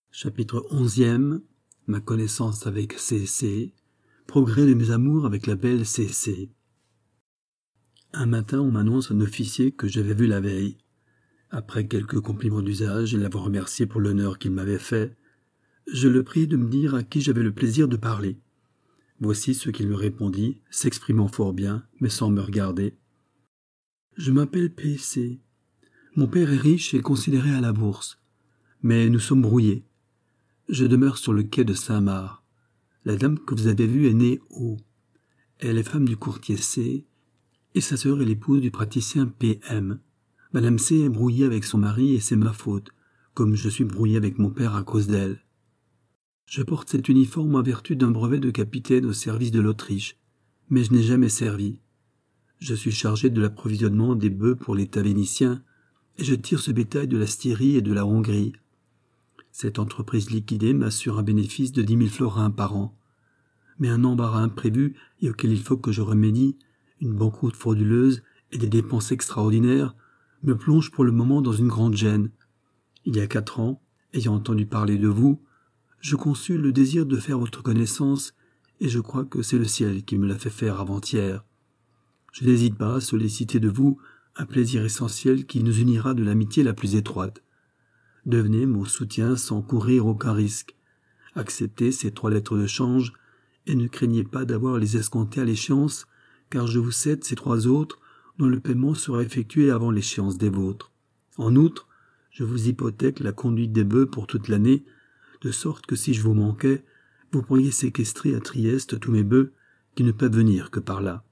Chapitre 11e. Ma connaissance avec C.C. Progrès de mes amours avec la belle C.C. Un matin, on m'annonce un officier que j'avais vu la veille. Après quelques compliments d'usage et l'avoir remercié pour l'honneur qu'il m'avait fait, je le prie de me dire à qui j'avais le plaisir de parler. Voici ce qu'il me répondit, s'exprimant fort bien, mais sans me regarder. « Je m'appelle P.C. Mon père est riche et considéré à la bourse, mais nous sommes brouillés. Je demeure sur le quai de Saint-Marc. La dame que vous avez vue est née O. Elle est femme du courtier C, et sa sœur est l'épouse du praticien P.M. Madame C est brouillée avec son mari et c'est ma faute, comme je suis brouillé avec mon père à cause d'elle. Je porte cet uniforme en vertu d'un brevet de capitaine au service de l'Autriche, mais je n'ai jamais servi. Je suis chargé de l'approvisionnement des bœufs pour l'État vénitien, et je tire ce bétail de la Styrie et de la Hongrie. Cette entreprise liquidée m'assure un bénéfice de 10 000 florins par an. Mais un embarras imprévu et auquel il faut que je remédie, une banqueroute frauduleuse et des dépenses extraordinaires, me plongent pour le moment dans une grande gêne. Il y a 4 ans, ayant entendu parler de vous, je conçus le désir de faire votre connaissance et je crois que c'est le ciel qui me l'a fait faire avant-hier. Je n'hésite pas à solliciter de vous un plaisir essentiel qui nous unira de l'amitié la plus étroite. Devenez mon soutien sans courir aucun risque. Acceptez ces 3 lettres de change et ne craignez pas d'avoir les escomptées à l'échéance, car je vous cède ces 3 autres dont le paiement sera effectué avant l'échéance des vôtres. En outre, je vous hypothèque la conduite des bœufs pour toute l'année, de sorte que si je vous manquais, vous pourriez séquestrer à Trieste tous mes bœufs qui ne peuvent venir que par là.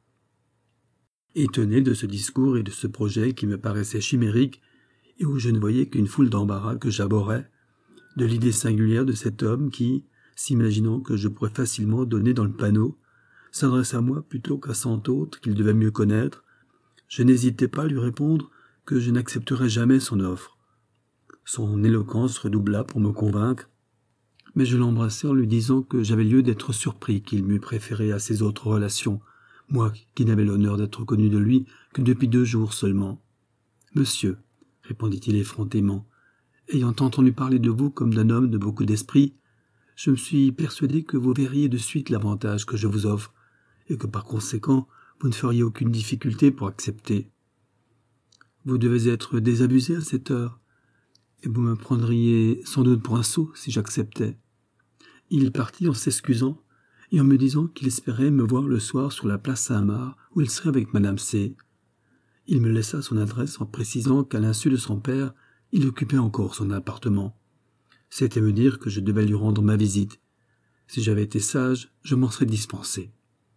Étonné de ce discours et de ce projet qui me paraissait chimérique, et où je ne voyais qu'une foule d'embarras que j'abhorrais, de l'idée singulière de cet homme qui, s'imaginant que je pourrais facilement donner dans le panneau, s'adresse à moi plutôt qu'à 100 autres qu'il devait mieux connaître, je n'hésitai pas à lui répondre que je n'accepterais jamais son offre. Son éloquence redoubla pour me convaincre, mais je l'embrassai en lui disant que j'avais lieu d'être surpris qu'il m'eût préféré à ses autres relations, moi qui n'avais l'honneur d'être connu de lui que depuis 2 jours seulement. « Monsieur, répondit-il effrontément, ayant entendu parler de vous comme d'un homme de beaucoup d'esprit, je me suis persuadé que vous verriez de suite l'avantage que je vous offre, et que par conséquent vous ne feriez aucune difficulté pour accepter. Vous devez être désabusé à cette heure, et vous me prendriez sans doute pour un sot si j'acceptais. » Il partit en s'excusant, et en me disant qu'il espérait me voir le soir sur la place Saint-Marc, où il serait avec Madame C. Il me laissa son adresse en précisant qu'à l'insu de son père, il occupait encore son appartement. C'était me dire que je devais lui rendre ma visite. Si j'avais été sage, je m'en serais dispensé.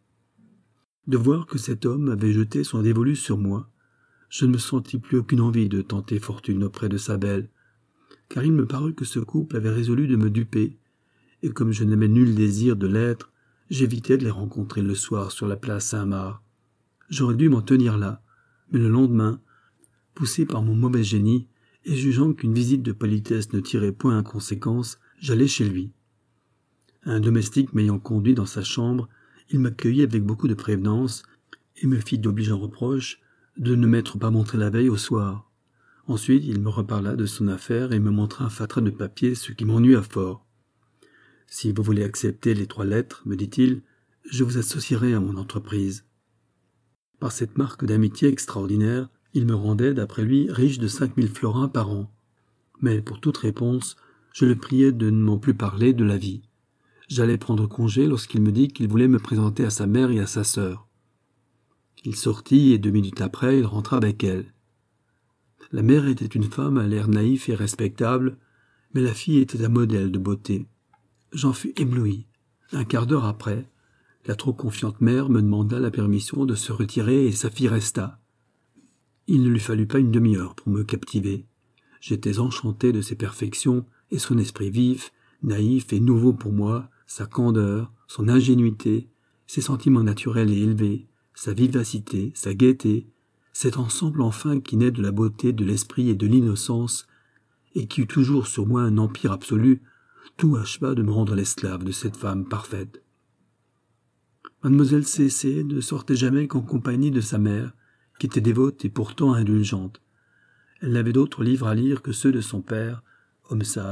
De voir que cet homme avait jeté son dévolu sur moi, je ne me sentis plus aucune envie de tenter fortune auprès de sa belle, car il me parut que ce couple avait résolu de me duper, et comme je n'avais nul désir de l'être, j'évitais de les rencontrer le soir sur la place Saint-Marc. J'aurais dû m'en tenir là, mais le lendemain, poussé par mon mauvais génie, et jugeant qu'une visite de politesse ne tirait point à conséquence, j'allai chez lui. Un domestique m'ayant conduit dans sa chambre, il m'accueillit avec beaucoup de prévenance, et me fit d'obligeants reproches de ne m'être pas montré la veille au soir. Ensuite, il me reparla de son affaire et me montra un fatras de papier, ce qui m'ennuya fort. « Si vous voulez accepter les 3 lettres, me dit-il, je vous associerai à mon entreprise. » Par cette marque d'amitié extraordinaire, il me rendait, d'après lui, riche de 5 000 florins par an. Mais pour toute réponse, je le priais de ne m'en plus parler de la vie. J'allais prendre congé lorsqu'il me dit qu'il voulait me présenter à sa mère et à sa sœur. Il sortit et 2 minutes après, il rentra avec elle. La mère était une femme à l'air naïf et respectable, mais la fille était un modèle de beauté. J'en fus ébloui. Un quart d'heure après, la trop confiante mère me demanda la permission de se retirer et sa fille resta. Il ne lui fallut pas une demi-heure pour me captiver. J'étais enchanté de ses perfections et son esprit vif, naïf et nouveau pour moi, sa candeur, son ingénuité, ses sentiments naturels et élevés, sa vivacité, sa gaieté, cet ensemble enfin qui naît de la beauté, de l'esprit et de l'innocence, et qui eut toujours sur moi un empire absolu, tout acheva de me rendre l'esclave de cette femme parfaite. Mademoiselle C.C. ne sortait jamais qu'en compagnie de sa mère, qui était dévote et pourtant indulgente. Elle n'avait d'autres livres à lire que ceux de son père, homme sage,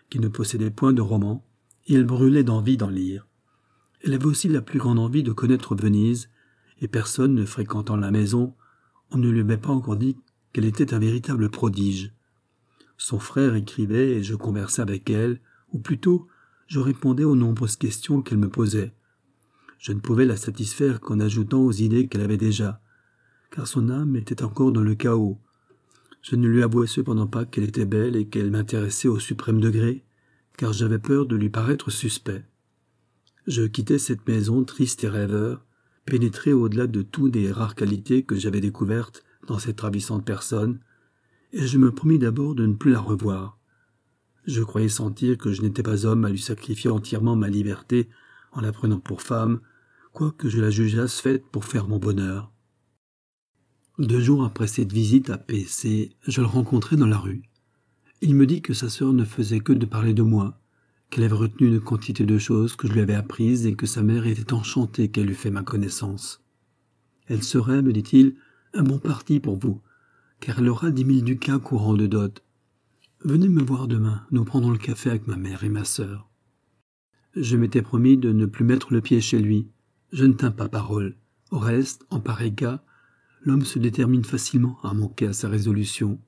qui ne possédait point de roman, et elle brûlait d'envie d'en lire. Elle avait aussi la plus grande envie de connaître Venise, et personne ne fréquentant la maison, on ne lui avait pas encore dit qu'elle était un véritable prodige. Son frère écrivait et je conversais avec elle, ou plutôt, je répondais aux nombreuses questions qu'elle me posait. Je ne pouvais la satisfaire qu'en ajoutant aux idées qu'elle avait déjà, car son âme était encore dans le chaos. Je ne lui avouais cependant pas qu'elle était belle et qu'elle m'intéressait au suprême degré, car j'avais peur de lui paraître suspect. Je quittais cette maison triste et rêveur, pénétré au-delà de tout des rares qualités que j'avais découvertes dans cette ravissante personne, et je me promis d'abord de ne plus la revoir. Je croyais sentir que je n'étais pas homme à lui sacrifier entièrement ma liberté en la prenant pour femme, quoique je la jugeasse faite pour faire mon bonheur. 2 jours après cette visite à P.C., je le rencontrai dans la rue. Il me dit que sa sœur ne faisait que de parler de moi, qu'elle avait retenu une quantité de choses que je lui avais apprises et que sa mère était enchantée qu'elle eût fait ma connaissance. Elle serait, me dit-il, un bon parti pour vous, car elle aura 10 000 ducats courants de dot. Venez me voir demain, nous prendrons le café avec ma mère et ma sœur. Je m'étais promis de ne plus mettre le pied chez lui. Je ne tins pas parole. Au reste, en pareil cas, l'homme se détermine facilement à manquer à sa résolution.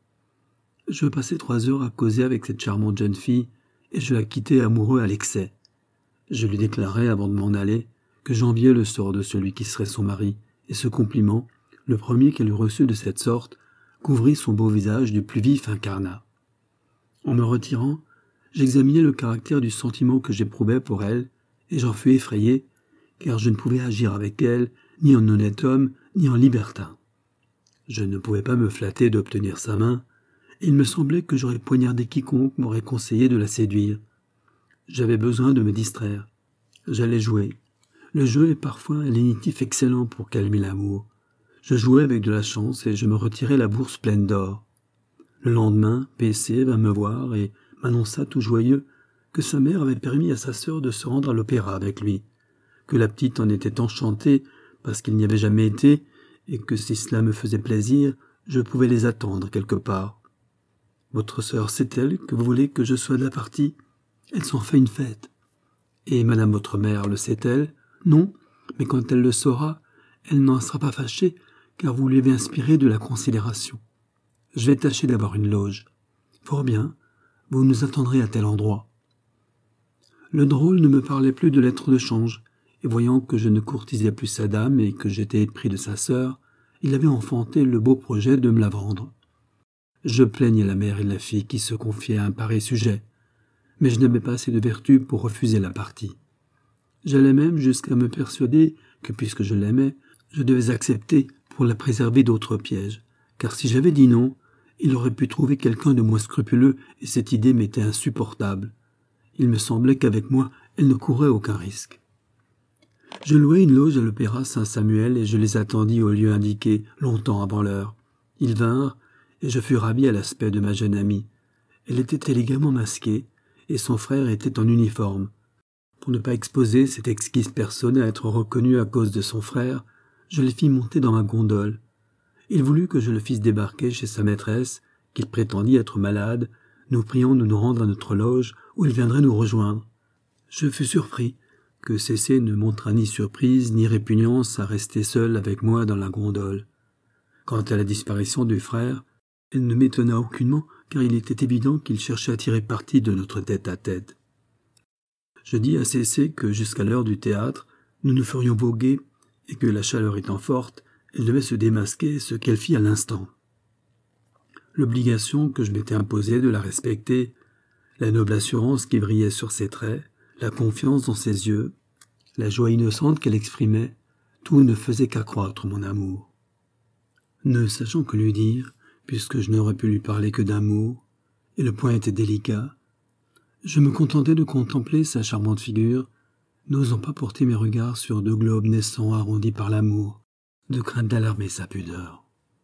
Je passai 3 heures à causer avec cette charmante jeune fille, et je la quittai amoureux à l'excès. Je lui déclarai, avant de m'en aller, que j'enviais le sort de celui qui serait son mari, et ce compliment, le premier qu'elle eût reçu de cette sorte, couvrit son beau visage du plus vif incarnat. En me retirant, j'examinai le caractère du sentiment que j'éprouvais pour elle, et j'en fus effrayé, car je ne pouvais agir avec elle, ni en honnête homme, ni en libertin. Je ne pouvais pas me flatter d'obtenir sa main, et il me semblait que j'aurais poignardé quiconque m'aurait conseillé de la séduire. J'avais besoin de me distraire. J'allais jouer. Le jeu est parfois un lénitif excellent pour calmer l'amour. Je jouais avec de la chance et je me retirais la bourse pleine d'or. Le lendemain, P.C. vint me voir et m'annonça tout joyeux que sa mère avait permis à sa sœur de se rendre à l'opéra avec lui, que la petite en était enchantée parce qu'il n'y avait jamais été et que si cela me faisait plaisir, je pouvais les attendre quelque part. Votre sœur sait-elle que vous voulez que je sois de la partie ? Elle s'en fait une fête. Et madame votre mère le sait-elle ? Non, mais quand elle le saura, elle n'en sera pas fâchée, car vous lui avez inspiré de la considération. Je vais tâcher d'avoir une loge. Fort bien, vous nous attendrez à tel endroit. Le drôle ne me parlait plus de lettres de change, et voyant que je ne courtisais plus sa dame et que j'étais épris de sa sœur, il avait enfanté le beau projet de me la vendre. Je plaignais la mère et la fille qui se confiaient à un pareil sujet, mais je n'avais pas assez de vertu pour refuser la partie. J'allais même jusqu'à me persuader que, puisque je l'aimais, je devais accepter pour la préserver d'autres pièges, car si j'avais dit non, il aurait pu trouver quelqu'un de moins scrupuleux et cette idée m'était insupportable. Il me semblait qu'avec moi, elle ne courait aucun risque. Je louai une loge à l'Opéra Saint-Samuel et je les attendis au lieu indiqué, longtemps avant l'heure. Ils vinrent, et je fus ravi à l'aspect de ma jeune amie. Elle était élégamment masquée, et son frère était en uniforme. Pour ne pas exposer cette exquise personne à être reconnue à cause de son frère, je les fis monter dans ma gondole. Il voulut que je le fisse débarquer chez sa maîtresse, qu'il prétendit être malade, nous priant de nous rendre à notre loge où il viendrait nous rejoindre. Je fus surpris que C.C. ne montrât ni surprise ni répugnance à rester seul avec moi dans la gondole. Quant à la disparition du frère, elle ne m'étonna aucunement, car il était évident qu'il cherchait à tirer parti de notre tête-à-tête. Je dis à C.C. que jusqu'à l'heure du théâtre, nous nous ferions voguer, et que la chaleur étant forte, elle devait se démasquer, ce qu'elle fit à l'instant. L'obligation que je m'étais imposée de la respecter, la noble assurance qui brillait sur ses traits, la confiance dans ses yeux, la joie innocente qu'elle exprimait, tout ne faisait qu'accroître mon amour. Ne sachant que lui dire, puisque je n'aurais pu lui parler que d'amour, et le point était délicat, je me contentais de contempler sa charmante figure, n'osant pas porter mes regards sur 2 globes naissants arrondis par l'amour, de crainte d'alarmer sa pudeur.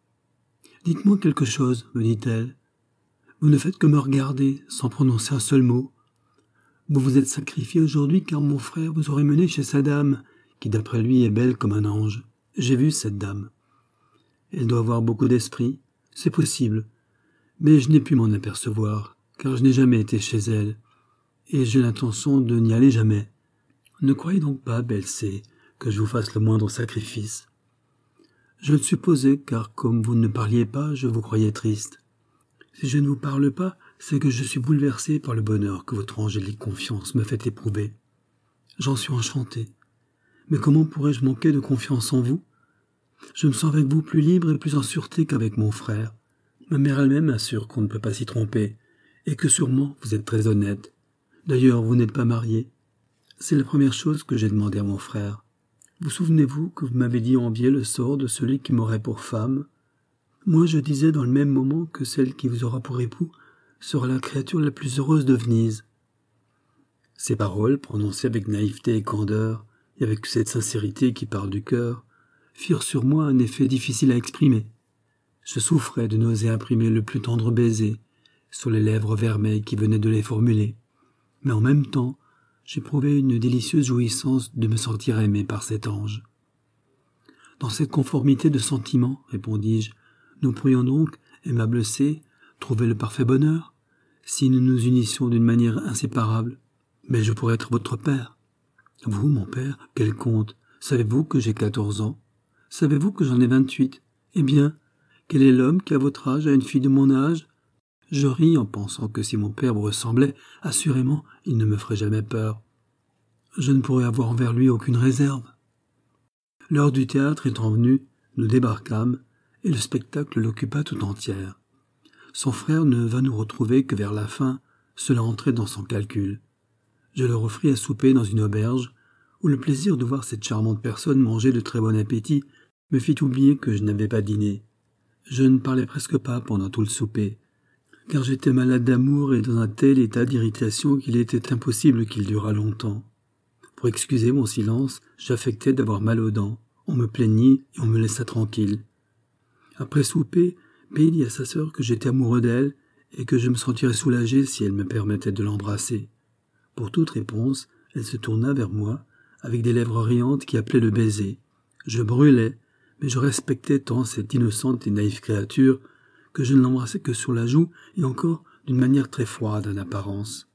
« Dites-moi quelque chose, me dit-elle. Vous ne faites que me regarder, sans prononcer un seul mot. Vous vous êtes sacrifié aujourd'hui car mon frère vous aurait mené chez sa dame, qui d'après lui est belle comme un ange. J'ai vu cette dame. Elle doit avoir beaucoup d'esprit, c'est possible, mais je n'ai pu m'en apercevoir, car je n'ai jamais été chez elle, et j'ai l'intention de n'y aller jamais. Ne croyez donc pas, Belle-C, que je vous fasse le moindre sacrifice. Je le supposais, car comme vous ne parliez pas, je vous croyais triste. Si je ne vous parle pas, c'est que je suis bouleversé par le bonheur que votre angélique confiance me fait éprouver. J'en suis enchanté. Mais comment pourrais-je manquer de confiance en vous? Je me sens avec vous plus libre et plus en sûreté qu'avec mon frère. Ma mère elle-même assure qu'on ne peut pas s'y tromper, et que sûrement vous êtes très honnête. D'ailleurs, vous n'êtes pas marié. C'est la première chose que j'ai demandé à mon frère. Vous souvenez-vous que vous m'avez dit envier le sort de celui qui m'aurait pour femme? Moi, je disais dans le même moment que celle qui vous aura pour époux sera la créature la plus heureuse de Venise. Ces paroles, prononcées avec naïveté et candeur, et avec cette sincérité qui parle du cœur, firent sur moi un effet difficile à exprimer. Je souffrais de n'oser imprimer le plus tendre baiser sur les lèvres vermeilles qui venaient de les formuler, mais en même temps, j'éprouvais une délicieuse jouissance de me sentir aimé par cet ange. Dans cette conformité de sentiments, répondis-je, nous pourrions donc, aimable C, trouver le parfait bonheur, si nous nous unissions d'une manière inséparable. Mais je pourrais être votre père. Vous, mon père, quel compte? Savez-vous que j'ai 14 ans? Savez-vous que j'en ai 28? Eh bien, quel est l'homme qui, à votre âge, a une fille de mon âge? Je ris en pensant que si mon père vous ressemblait, assurément, il ne me ferait jamais peur. Je ne pourrais avoir envers lui aucune réserve. L'heure du théâtre étant venue, nous débarquâmes, et le spectacle l'occupa tout entière. Son frère ne vint nous retrouver que vers la fin, cela entrait dans son calcul. Je leur offris à souper dans une auberge, où le plaisir de voir cette charmante personne manger de très bon appétit me fit oublier que je n'avais pas dîné. Je ne parlais presque pas pendant tout le souper, car j'étais malade d'amour et dans un tel état d'irritation qu'il était impossible qu'il durât longtemps. Pour excuser mon silence, j'affectais d'avoir mal aux dents. On me plaignit et on me laissa tranquille. Après souper, P dit à sa sœur que j'étais amoureux d'elle et que je me sentirais soulagé si elle me permettait de l'embrasser. Pour toute réponse, elle se tourna vers moi, avec des lèvres riantes qui appelaient le baiser. Je brûlais, mais je respectais tant cette innocente et naïve créature que je ne l'embrassais que sur la joue et encore d'une manière très froide en apparence.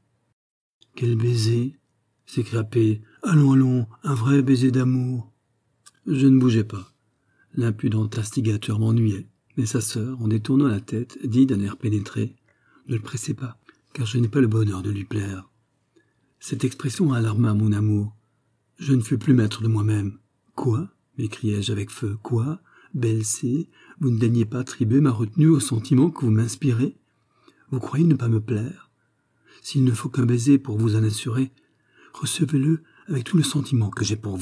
« Quel baiser !» s'écria P. « Allons, allons, un vrai baiser d'amour !» Je ne bougeais pas. L'impudent instigateur m'ennuyait, mais sa sœur, en détournant la tête, dit d'un air pénétré « Ne le pressez pas, car je n'ai pas le bonheur de lui plaire. » Cette expression alarma mon amour. Je ne fus plus maître de moi-même. « Quoi ?» m'écriai-je avec feu. « Quoi, Belle-C, vous ne daignez pas attribuer ma retenue au sentiment que vous m'inspirez? Vous croyez ne pas me plaire? S'il ne faut qu'un baiser pour vous en assurer, recevez-le avec tout le sentiment que j'ai pour vous. »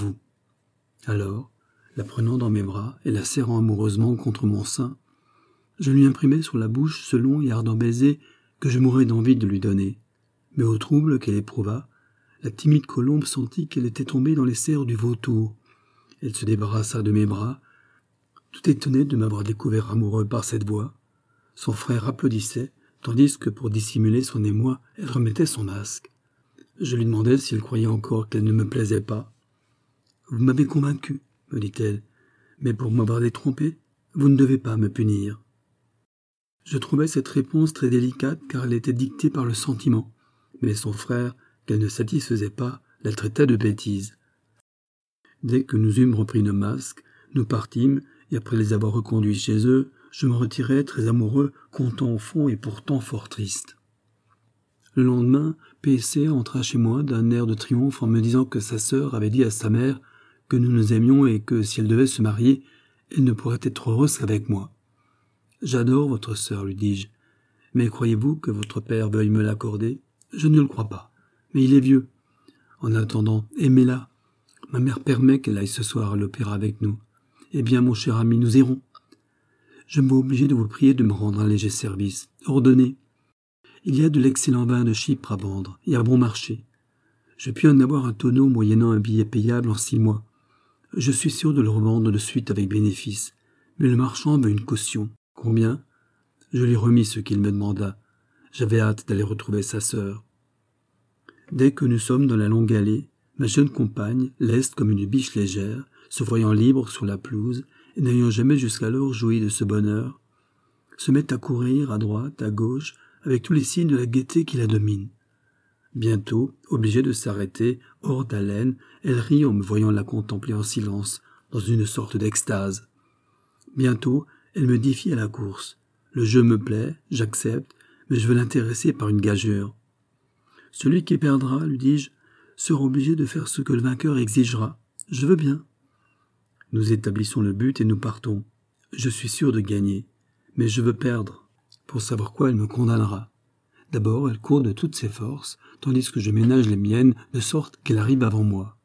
Alors, la prenant dans mes bras et la serrant amoureusement contre mon sein, je lui imprimai sur la bouche ce long et ardent baiser que je mourais d'envie de lui donner. Mais au trouble qu'elle éprouva, la timide colombe sentit qu'elle était tombée dans les serres du vautour. Elle se débarrassa de mes bras, tout étonnée de m'avoir découvert amoureux par cette voie. Son frère applaudissait, tandis que pour dissimuler son émoi, elle remettait son masque. Je lui demandai s'il croyait encore qu'elle ne me plaisait pas. « Vous m'avez convaincu, » me dit-elle, « mais pour m'avoir détrompé, vous ne devez pas me punir. » Je trouvais cette réponse très délicate car elle était dictée par le sentiment, mais son frère, qu'elle ne satisfaisait pas, la traitait de bêtise. Dès que nous eûmes repris nos masques, nous partîmes, et après les avoir reconduits chez eux, je me retirai très amoureux, content au fond et pourtant fort triste. Le lendemain, P.C. entra chez moi d'un air de triomphe en me disant que sa sœur avait dit à sa mère que nous nous aimions et que si elle devait se marier, elle ne pourrait être heureuse qu'avec moi. « J'adore votre sœur, lui dis-je, mais croyez-vous que votre père veuille me l'accorder? Je ne le crois pas, mais il est vieux. En attendant, aimez-la. Ma mère permet qu'elle aille ce soir à l'opéra avec nous. Eh bien, mon cher ami, nous irons. Je me vois obligé de vous prier de me rendre un léger service. Ordonnez. Il y a de l'excellent vin de Chypre à vendre, et à bon marché. Je puis en avoir un tonneau moyennant un billet payable en 6 mois. Je suis sûr de le revendre de suite avec bénéfice, mais le marchand veut une caution. Combien? Je lui remis ce qu'il me demanda. J'avais hâte d'aller retrouver sa sœur. Dès que nous sommes dans la longue allée, ma jeune compagne, leste comme une biche légère, se voyant libre sur la pelouse et n'ayant jamais jusqu'alors joui de ce bonheur, se met à courir à droite, à gauche, avec tous les signes de la gaieté qui la domine. Bientôt, obligée de s'arrêter, hors d'haleine, elle rit en me voyant la contempler en silence, dans une sorte d'extase. Bientôt, elle me défie à la course. Le jeu me plaît, j'accepte, mais je veux l'intéresser par une gageure. Celui qui perdra, lui dis-je, sera obligé de faire ce que le vainqueur exigera. Je veux bien. Nous établissons le but et nous partons. Je suis sûr de gagner, mais je veux perdre, pour savoir quoi elle me condamnera. D'abord, elle court de toutes ses forces, tandis que je ménage les miennes, de sorte qu'elle arrive avant moi.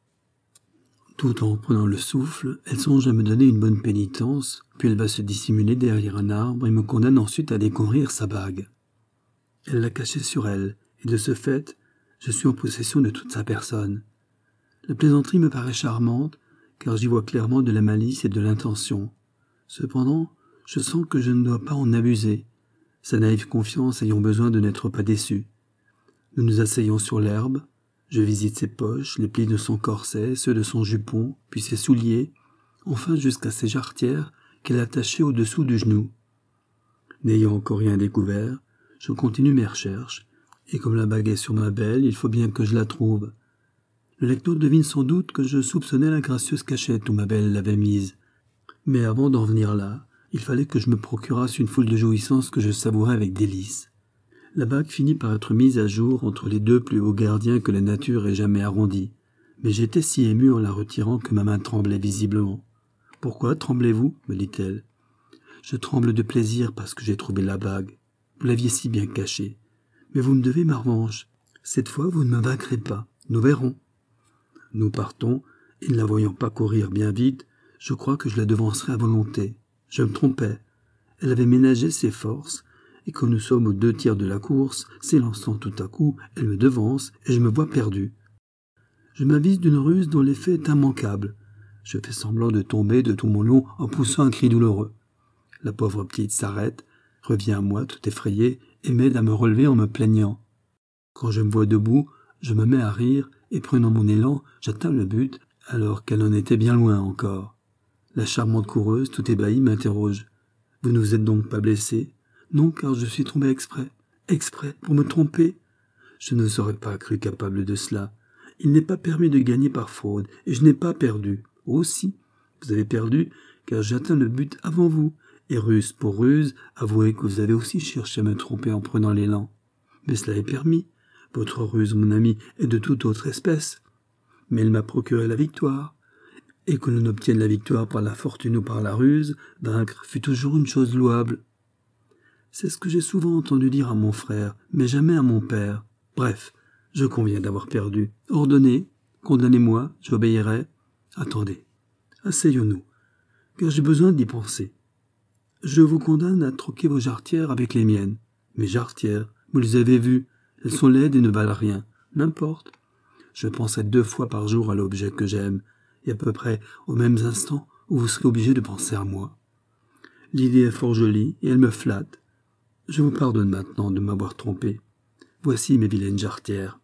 Tout en prenant le souffle, elle songe à me donner une bonne pénitence, puis elle va se dissimuler derrière un arbre et me condamne ensuite à découvrir sa bague. Elle l'a cachée sur elle, et de ce fait, je suis en possession de toute sa personne. La plaisanterie me paraît charmante, car j'y vois clairement de la malice et de l'intention. Cependant, je sens que je ne dois pas en abuser, sa naïve confiance ayant besoin de n'être pas déçue. Nous nous asseyons sur l'herbe, je visite ses poches, les plis de son corset, ceux de son jupon, puis ses souliers, enfin jusqu'à ses jarretières qu'elle a attachées au-dessous du genou. N'ayant encore rien découvert, je continue mes recherches, et comme la bague est sur ma belle, il faut bien que je la trouve. Le lecteur devine sans doute que je soupçonnais la gracieuse cachette où ma belle l'avait mise. Mais avant d'en venir là, il fallait que je me procurasse une foule de jouissances que je savourais avec délice. La bague finit par être mise à jour entre les deux plus hauts gardiens que la nature ait jamais arrondis. Mais j'étais si ému en la retirant que ma main tremblait visiblement. « Pourquoi tremblez-vous » me dit-elle. « Je tremble de plaisir parce que j'ai trouvé la bague. Vous l'aviez si bien cachée. Mais vous me devez ma revanche. Cette fois, vous ne me vaincrez pas. Nous verrons. » Nous partons, et ne la voyant pas courir bien vite, je crois que je la devancerai à volonté. Je me trompais. Elle avait ménagé ses forces, et quand nous sommes aux 2/3 de la course, s'élançant tout à coup, elle me devance, et je me vois perdu. Je m'avise d'une ruse dont l'effet est immanquable. Je fais semblant de tomber de tout mon long en poussant un cri douloureux. La pauvre petite s'arrête, revient à moi tout effrayée, et m'aide à me relever en me plaignant. Quand je me vois debout, je me mets à rire, et prenant mon élan, j'atteins le but, alors qu'elle en était bien loin encore. La charmante coureuse, tout ébahie, m'interroge. « Vous ne vous êtes donc pas blessé ?»« Non, car je suis tombé exprès. »« Exprès, pour me tromper ?» Je ne serais pas cru capable de cela. Il n'est pas permis de gagner par fraude, et je n'ai pas perdu. Aussi, vous avez perdu, car j'atteins le but avant vous. Et ruse pour ruse, avouez que vous avez aussi cherché à me tromper en prenant l'élan. Mais cela est permis. Votre ruse, mon ami, est de toute autre espèce. Mais elle m'a procuré la victoire. Et que l'on obtienne la victoire par la fortune ou par la ruse, vaincre fut toujours une chose louable. C'est ce que j'ai souvent entendu dire à mon frère, mais jamais à mon père. Bref, je conviens d'avoir perdu. Ordonnez, condamnez-moi, j'obéirai. Attendez, asseyons-nous, car j'ai besoin d'y penser. Je vous condamne à troquer vos jarretières avec les miennes. Mes jarretières, vous les avez vues, elles sont laides et ne valent rien. N'importe. Je penserai 2 fois par jour à l'objet que j'aime, et à peu près aux mêmes instants où vous serez obligé de penser à moi. L'idée est fort jolie, et elle me flatte. Je vous pardonne maintenant de m'avoir trompé. Voici mes vilaines jarretières.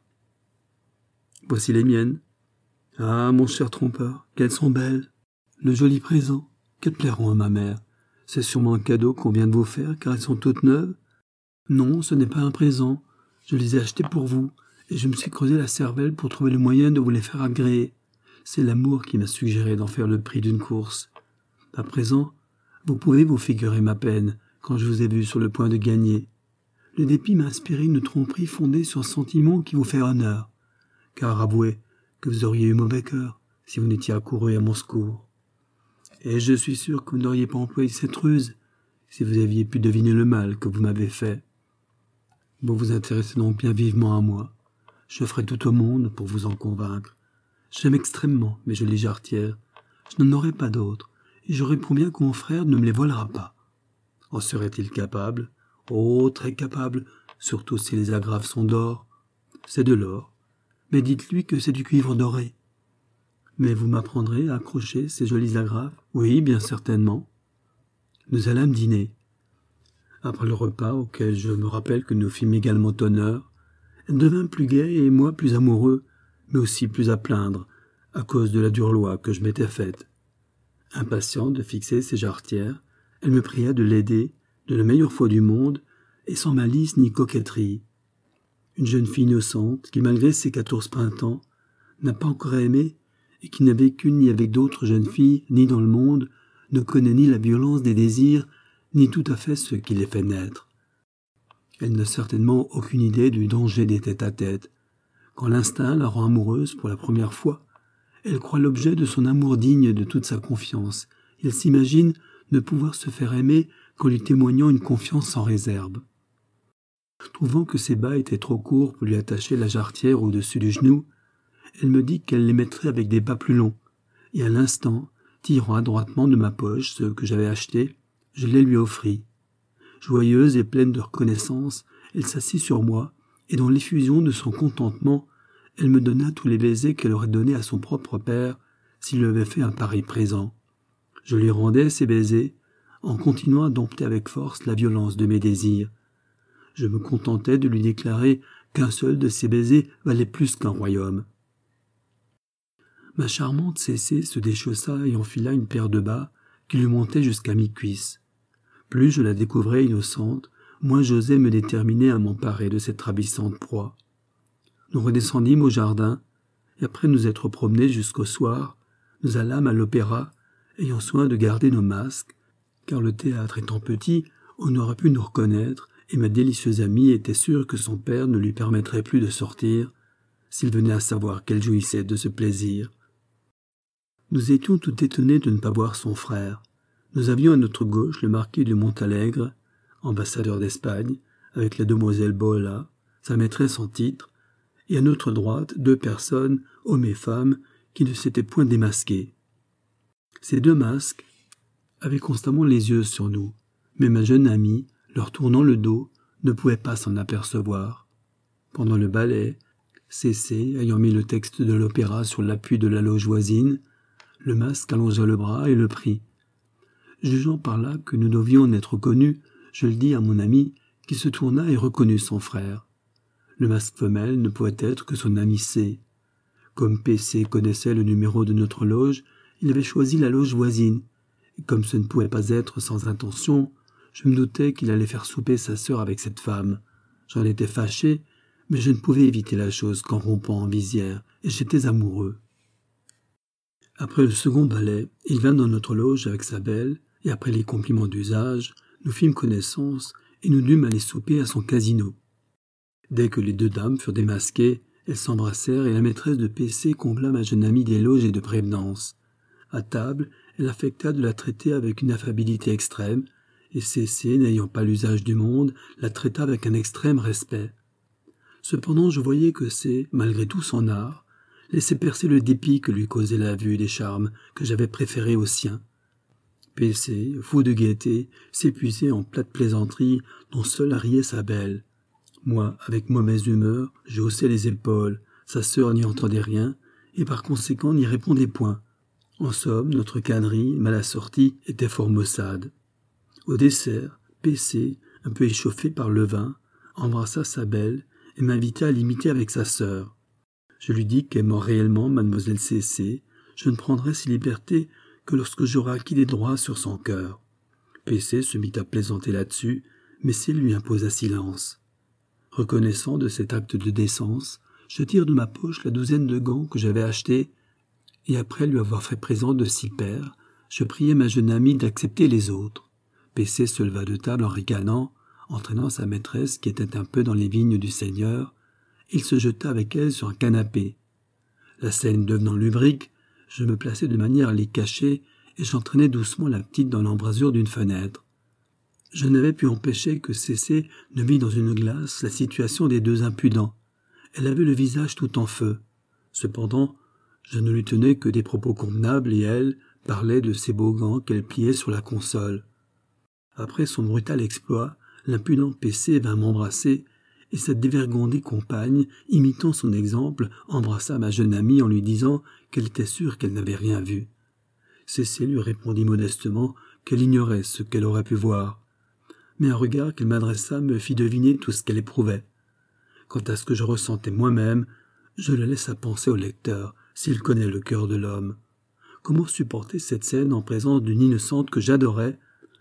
Voici les miennes. Ah, mon cher trompeur, qu'elles sont belles. Le joli présent, qu'elles plairont à ma mère. C'est sûrement un cadeau qu'on vient de vous faire, car elles sont toutes neuves. Non, ce n'est pas un présent. Je les ai achetées pour vous, et je me suis creusé la cervelle pour trouver le moyen de vous les faire agréer. C'est l'amour qui m'a suggéré d'en faire le prix d'une course. À présent, vous pouvez vous figurer ma peine quand je vous ai vu sur le point de gagner. Le dépit m'a inspiré une tromperie fondée sur un sentiment qui vous fait honneur. Car avouez que vous auriez eu mauvais cœur si vous n'étiez accouru à mon secours. Et je suis sûr que vous n'auriez pas employé cette ruse si vous aviez pu deviner le mal que vous m'avez fait. Vous vous intéressez donc bien vivement à moi. Je ferai tout au monde pour vous en convaincre. J'aime extrêmement mes jolies jarretières. Je n'en aurai pas d'autres, et je réponds bien que mon frère ne me les volera pas. En serait-il capable? Oh, très capable, surtout si les agrafes sont d'or. C'est de l'or, mais dites-lui que c'est du cuivre doré. Mais vous m'apprendrez à accrocher ces jolies agrafes? Oui, bien certainement. Nous allâmes dîner. Après le repas, auquel je me rappelle que nous fîmes également honneur, elle devint plus gaie et moi plus amoureux, mais aussi plus à plaindre, à cause de la dure loi que je m'étais faite. Impatient de fixer ses jarretières, elle me pria de l'aider, de la meilleure foi du monde, et sans malice ni coquetterie. Une jeune fille innocente qui, malgré ses 14 printemps, n'a pas encore aimé et qui n'a vécu ni avec d'autres jeunes filles, ni dans le monde, ne connaît ni la violence des désirs, ni tout à fait ce qui les fait naître. Elle n'a certainement aucune idée du danger des tête-à-tête. Quand l'instinct la rend amoureuse pour la première fois, elle croit l'objet de son amour digne de toute sa confiance. Elle s'imagine ne pouvoir se faire aimer qu'en lui témoignant une confiance sans réserve. Trouvant que ses bas étaient trop courts pour lui attacher la jarretière au-dessus du genou, elle me dit qu'elle les mettrait avec des bas plus longs, et à l'instant, tirant adroitement de ma poche ce que j'avais acheté, je les lui offris. Joyeuse et pleine de reconnaissance, elle s'assit sur moi, et dans l'effusion de son contentement, elle me donna tous les baisers qu'elle aurait donnés à son propre père s'il lui avait fait un pareil présent. Je lui rendais ces baisers, en continuant à dompter avec force la violence de mes désirs. Je me contentais de lui déclarer qu'un seul de ces baisers valait plus qu'un royaume. Ma charmante Cécé se déchaussa et enfila une paire de bas qui lui montaient jusqu'à mi-cuisse. Plus je la découvrais innocente, moins j'osais me déterminer à m'emparer de cette ravissante proie. Nous redescendîmes au jardin, et après nous être promenés jusqu'au soir, nous allâmes à l'opéra, ayant soin de garder nos masques, car le théâtre étant petit, on aurait pu nous reconnaître, et ma délicieuse amie était sûre que son père ne lui permettrait plus de sortir, s'il venait à savoir qu'elle jouissait de ce plaisir. Nous étions tout étonnés de ne pas voir son frère. Nous avions à notre gauche le marquis de Montalegre, ambassadeur d'Espagne, avec la demoiselle Bolla, sa maîtresse en titre, et à notre droite 2 personnes, hommes et femmes, qui ne s'étaient point démasqués. Ces 2 masques avaient constamment les yeux sur nous, mais ma jeune amie, leur tournant le dos, ne pouvait pas s'en apercevoir. Pendant le ballet, Cécé, ayant mis le texte de l'opéra sur l'appui de la loge voisine, le masque allongea le bras et le prit. Jugeant par là que nous devions en être connus, je le dis à mon ami, qui se tourna et reconnut son frère. Le masque femelle ne pouvait être que son ami C. Comme P.C. connaissait le numéro de notre loge, il avait choisi la loge voisine, et comme ce ne pouvait pas être sans intention, je me doutais qu'il allait faire souper sa sœur avec cette femme. J'en étais fâché, mais je ne pouvais éviter la chose qu'en rompant en visière, et j'étais amoureux. Après le second ballet, il vint dans notre loge avec sa belle, et après les compliments d'usage, nous fîmes connaissance et nous dûmes aller souper à son casino. Dès que les 2 dames furent démasquées, elles s'embrassèrent et la maîtresse de P.C. combla ma jeune amie d'éloges et de prévenances. À table, elle affecta de la traiter avec une affabilité extrême, et C.C., n'ayant pas l'usage du monde, la traita avec un extrême respect. Cependant, je voyais que C., malgré tout son art, laissait percer le dépit que lui causait la vue des charmes que j'avais préférés aux siens. P.C., fou de gaieté, s'épuisait en plates plaisanteries dont seule riait sa belle. Moi, avec mauvaise humeur, je haussais les épaules, sa sœur n'y entendait rien, et par conséquent n'y répondait point. En somme, notre quadrille, mal assortie, était fort maussade. Au dessert, P.C., un peu échauffé par le vin, embrassa sa belle et m'invita à l'imiter avec sa sœur. Je lui dis qu'aimant réellement mademoiselle C.C., je ne prendrais ses libertés que lorsque j'aurais acquis des droits sur son cœur. P.C. se mit à plaisanter là-dessus, mais C. lui imposa silence. Reconnaissant de cet acte de décence, je tire de ma poche la 12aine de gants que j'avais achetés, et après lui avoir fait présent de 6 paires, je priai ma jeune amie d'accepter les autres. P.C. se leva de table en ricanant, entraînant sa maîtresse qui était un peu dans les vignes du Seigneur. Il se jeta avec elle sur un canapé. La scène devenant lubrique, je me plaçai de manière à les cacher et j'entraînai doucement la petite dans l'embrasure d'une fenêtre. Je n'avais pu empêcher que Cécé ne vît dans une glace la situation des 2 impudents. Elle avait le visage tout en feu. Cependant, je ne lui tenais que des propos convenables et elle parlait de ces beaux gants qu'elle pliait sur la console. Après son brutal exploit, l'impudent P.C. vint m'embrasser et cette dévergondée compagne, imitant son exemple, embrassa ma jeune amie en lui disant qu'elle était sûre qu'elle n'avait rien vu. Cécé lui répondit modestement qu'elle ignorait ce qu'elle aurait pu voir. Mais un regard qu'elle m'adressa me fit deviner tout ce qu'elle éprouvait. Quant à ce que je ressentais moi-même, je le laisse à penser au lecteur, s'il connaît le cœur de l'homme. Comment supporter cette scène en présence d'une innocente que j'adorais,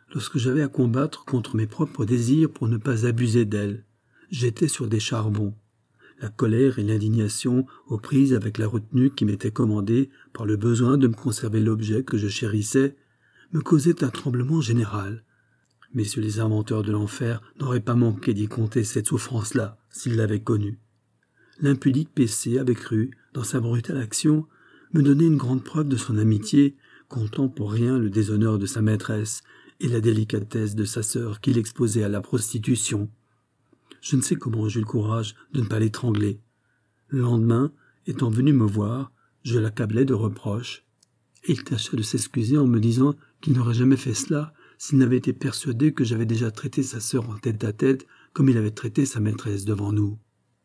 lorsque j'avais à combattre contre mes propres désirs pour ne pas abuser d'elle. J'étais sur des charbons. La colère et l'indignation, aux prises avec la retenue qui m'était commandée par le besoin de me conserver l'objet que je chérissais, me causaient un tremblement général. Messieurs les inventeurs de l'enfer n'auraient pas manqué d'y compter cette souffrance-là, s'ils l'avaient connue. L'impudique P.C. avait cru, dans sa brutale action, me donner une grande preuve de son amitié, comptant pour rien le déshonneur de sa maîtresse et la délicatesse de sa sœur qu'il exposait à la prostitution. Je ne sais comment j'eus le courage de ne pas l'étrangler. Le lendemain, étant venu me voir, je l'accablai de reproches, et il tâcha de s'excuser en me disant qu'il n'aurait jamais fait cela s'il n'avait été persuadé que j'avais déjà traité sa sœur en tête-à-tête comme il avait traité sa maîtresse devant nous.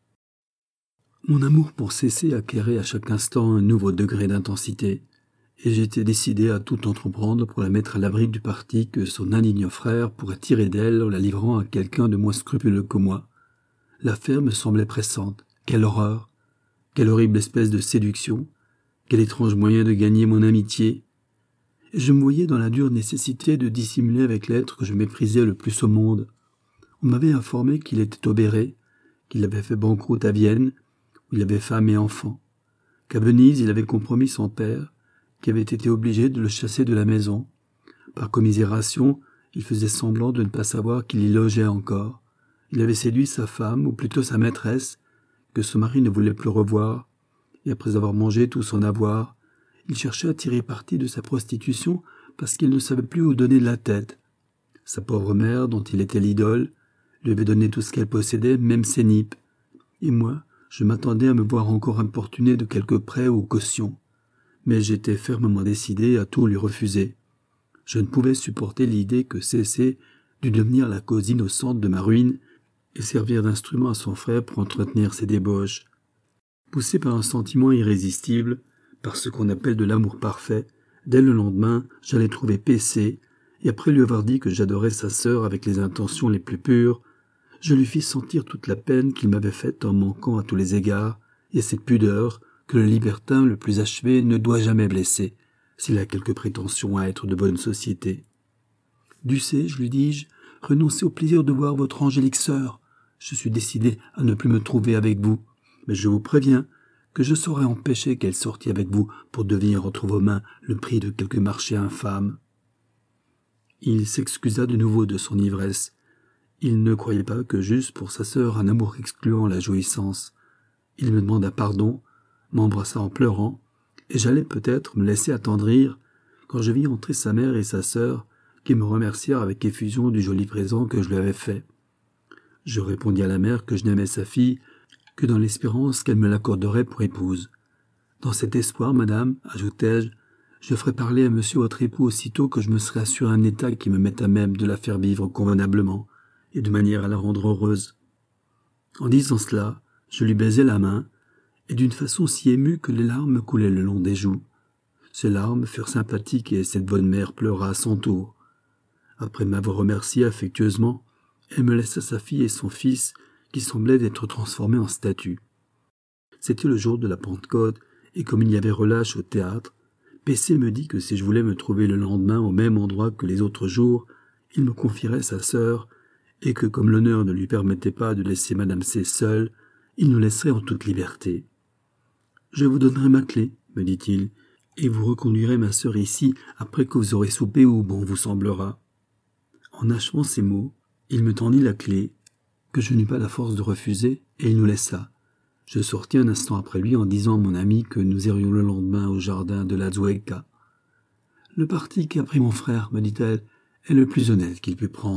Mon amour pour Cécé acquérait à chaque instant un nouveau degré d'intensité, et j'étais décidé à tout entreprendre pour la mettre à l'abri du parti que son indigne frère pourrait tirer d'elle en la livrant à quelqu'un de moins scrupuleux que moi. L'affaire me semblait pressante. Quelle horreur! Quelle horrible espèce de séduction! Quel étrange moyen de gagner mon amitié! Et je me voyais dans la dure nécessité de dissimuler avec l'être que je méprisais le plus au monde. On m'avait informé qu'il était obéré, qu'il avait fait banqueroute à Vienne, où il avait femme et enfants, qu'à Venise il avait compromis son père, qui avait été obligé de le chasser de la maison. Par commisération, il faisait semblant de ne pas savoir qu'il y logeait encore. Il avait séduit sa femme, ou plutôt sa maîtresse, que ce mari ne voulait plus revoir, et après avoir mangé tout son avoir, il cherchait à tirer parti de sa prostitution parce qu'il ne savait plus où donner de la tête. Sa pauvre mère, dont il était l'idole, lui avait donné tout ce qu'elle possédait, même ses nippes. Et moi, je m'attendais à me voir encore importuné de quelque prêt ou caution. Mais j'étais fermement décidé à tout lui refuser. Je ne pouvais supporter l'idée que Cécé dût devenir la cause innocente de ma ruine et servir d'instrument à son frère pour entretenir ses débauches. Poussé par un sentiment irrésistible, par ce qu'on appelle de l'amour parfait, dès le lendemain, j'allais trouver P.C., et après lui avoir dit que j'adorais sa sœur avec les intentions les plus pures, je lui fis sentir toute la peine qu'il m'avait faite en manquant à tous les égards, et cette pudeur que le libertin le plus achevé ne doit jamais blesser, s'il a quelque prétention à être de bonne société. « Ducé, je lui dis-je, renoncez au plaisir de voir votre angélique sœur. Je suis décidé à ne plus me trouver avec vous, mais je vous préviens que je saurais empêcher qu'elle sortît avec vous pour devenir entre vos mains le prix de quelque marché infâme. » Il s'excusa de nouveau de son ivresse. Il ne croyait pas que j'eusse pour sa sœur un amour excluant la jouissance. Il me demanda pardon, m'embrassa en pleurant, et j'allais peut-être me laisser attendrir quand je vis entrer sa mère et sa sœur, qui me remercièrent avec effusion du joli présent que je lui avais fait. Je répondis à la mère que je n'aimais sa fille que dans l'espérance qu'elle me l'accorderait pour épouse. Dans cet espoir, madame, ajoutai-je, je ferai parler à monsieur votre époux aussitôt que je me serai assuré un état qui me mette à même de la faire vivre convenablement, et de manière à la rendre heureuse. En disant cela, je lui baisai la main, et d'une façon si émue que les larmes me coulaient le long des joues. Ces larmes furent sympathiques et cette bonne mère pleura à son tour. Après m'avoir remercié affectueusement, elle me laissa sa fille et son fils, qui semblaient être transformés en statues. C'était le jour de la Pentecôte, et comme il y avait relâche au théâtre, P.C. me dit que si je voulais me trouver le lendemain au même endroit que les autres jours, il me confierait sa sœur, et que comme l'honneur ne lui permettait pas de laisser madame C. seule, il nous laisserait en toute liberté. « Je vous donnerai ma clé, me dit-il, et vous reconduirez ma sœur ici après que vous aurez soupé où bon vous semblera. » En achevant ces mots, il me tendit la clé, que je n'eus pas la force de refuser, et il nous laissa. Je sortis un instant après lui en disant à mon ami que nous irions le lendemain au jardin de la Zuecca. « Le parti qu'a pris mon frère, me dit-elle, est le plus honnête qu'il put prendre. »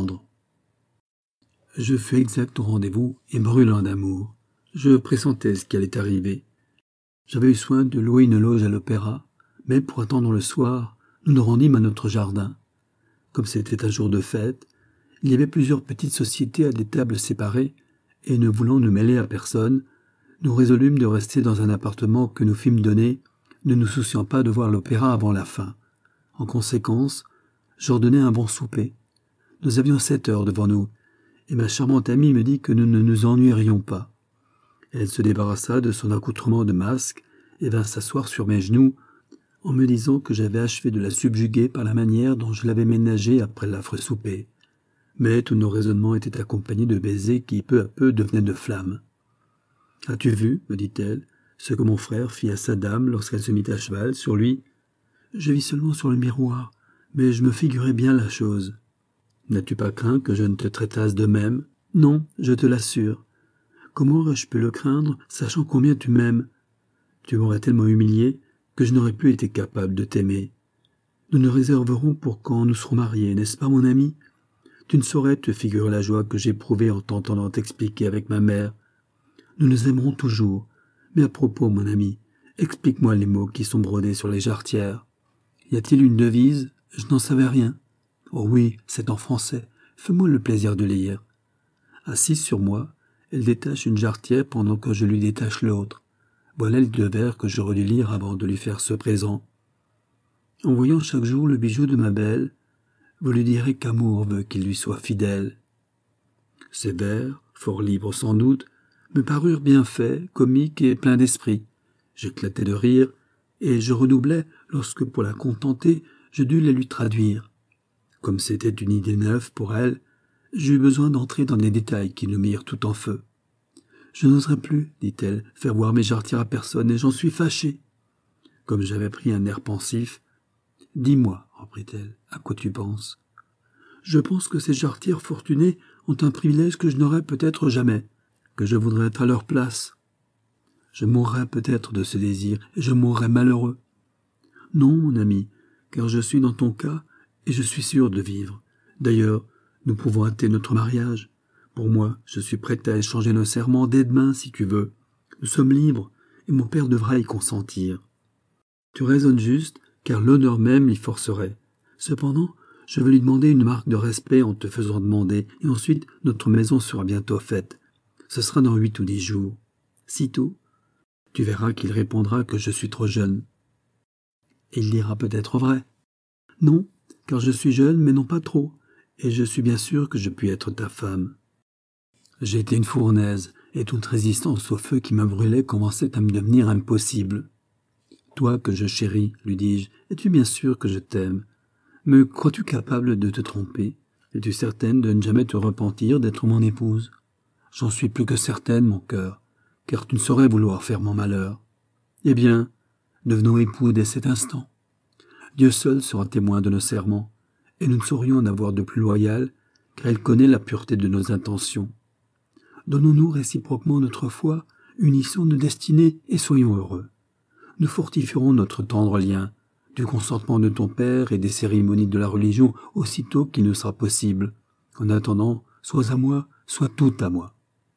Je fus exact au rendez-vous et brûlant d'amour. Je pressentais ce qui allait arriver. J'avais eu soin de louer une loge à l'opéra, mais pour attendre le soir, nous nous rendîmes à notre jardin. Comme c'était un jour de fête, il y avait plusieurs petites sociétés à des tables séparées, et ne voulant nous mêler à personne, nous résolûmes de rester dans un appartement que nous fîmes donner, ne nous souciant pas de voir l'opéra avant la fin. En conséquence, j'ordonnai un bon souper. Nous avions 7 heures devant nous, et ma charmante amie me dit que nous ne nous ennuierions pas. Elle se débarrassa de son accoutrement de masque et vint s'asseoir sur mes genoux, en me disant que j'avais achevé de la subjuguer par la manière dont je l'avais ménagée après l'affreux souper. Mais tous nos raisonnements étaient accompagnés de baisers qui peu à peu devenaient de flammes. « As-tu vu, me dit-elle, ce que mon frère fit à sa dame lorsqu'elle se mit à cheval sur lui ? » ?»« Je vis seulement sur le miroir, mais je me figurais bien la chose. »« N'as-tu pas craint que je ne te traitasse de même ? » ?»« Non, je te l'assure. Comment aurais-je pu le craindre, sachant combien tu m'aimes ? Tu m'aurais tellement humilié que je n'aurais plus été capable de t'aimer. Nous nous réserverons pour quand nous serons mariés, n'est-ce pas, mon ami ? Tu ne saurais te figurer la joie que j'éprouvais en t'entendant t'expliquer avec ma mère. Nous nous aimerons toujours. Mais à propos, mon ami, explique-moi les mots qui sont brodés sur les jarretières. Y a-t-il une devise ? Je n'en savais rien. Oh oui, c'est en français. Fais-moi le plaisir de lire. Assise sur moi, elle détache une jarretière pendant que je lui détache l'autre. Voilà les 2 vers que j'aurais dû lire avant de lui faire ce présent. En voyant chaque jour le bijou de ma belle, vous lui direz qu'amour veut qu'il lui soit fidèle. Ces vers, fort libres sans doute, me parurent bien faits, comiques et pleins d'esprit. J'éclatais de rire, et je redoublais lorsque, pour la contenter, je dus les lui traduire. Comme c'était une idée neuve pour elle, j'eus besoin d'entrer dans des détails qui nous mirent tout en feu. « Je n'oserais plus, dit-elle, faire voir mes jarretières à personne, et j'en suis fâchée. » Comme j'avais pris un air pensif, « Dis-moi, reprit-elle, à quoi tu penses ? » « Je pense que ces jarretières fortunées ont un privilège que je n'aurai peut-être jamais, que je voudrais être à leur place. Je mourrais peut-être de ce désir, et je mourrais malheureux. Non, mon ami, car je suis dans ton cas, et je suis sûr de vivre. D'ailleurs, nous pouvons hâter notre mariage. Pour moi, je suis prête à échanger nos serments dès demain, si tu veux. Nous sommes libres, et mon père devra y consentir. Tu raisonnes juste, car l'honneur même l'y forcerait. Cependant, je veux lui demander une marque de respect en te faisant demander, et ensuite notre maison sera bientôt faite. Ce sera dans 8 ou 10 jours. Sitôt, tu verras qu'il répondra que je suis trop jeune. Et il dira peut-être vrai. Non, car je suis jeune, mais non pas trop, et je suis bien sûr que je puis être ta femme. J'ai été une fournaise, et toute résistance au feu qui me brûlait commençait à me devenir impossible. Toi que je chéris, lui dis-je, es-tu bien sûr que je t'aime ? Me crois-tu capable de te tromper ? Es-tu certaine de ne jamais te repentir d'être mon épouse ? J'en suis plus que certaine, mon cœur, car tu ne saurais vouloir faire mon malheur. Eh bien, devenons époux dès cet instant. Dieu seul sera témoin de nos serments, et nous ne saurions en avoir de plus loyal, car il connaît la pureté de nos intentions. Donnons-nous réciproquement notre foi, unissons nos destinées et soyons heureux. Nous fortifierons notre tendre lien, du consentement de ton père et des cérémonies de la religion aussitôt qu'il nous sera possible. En attendant, sois à moi, sois tout à moi.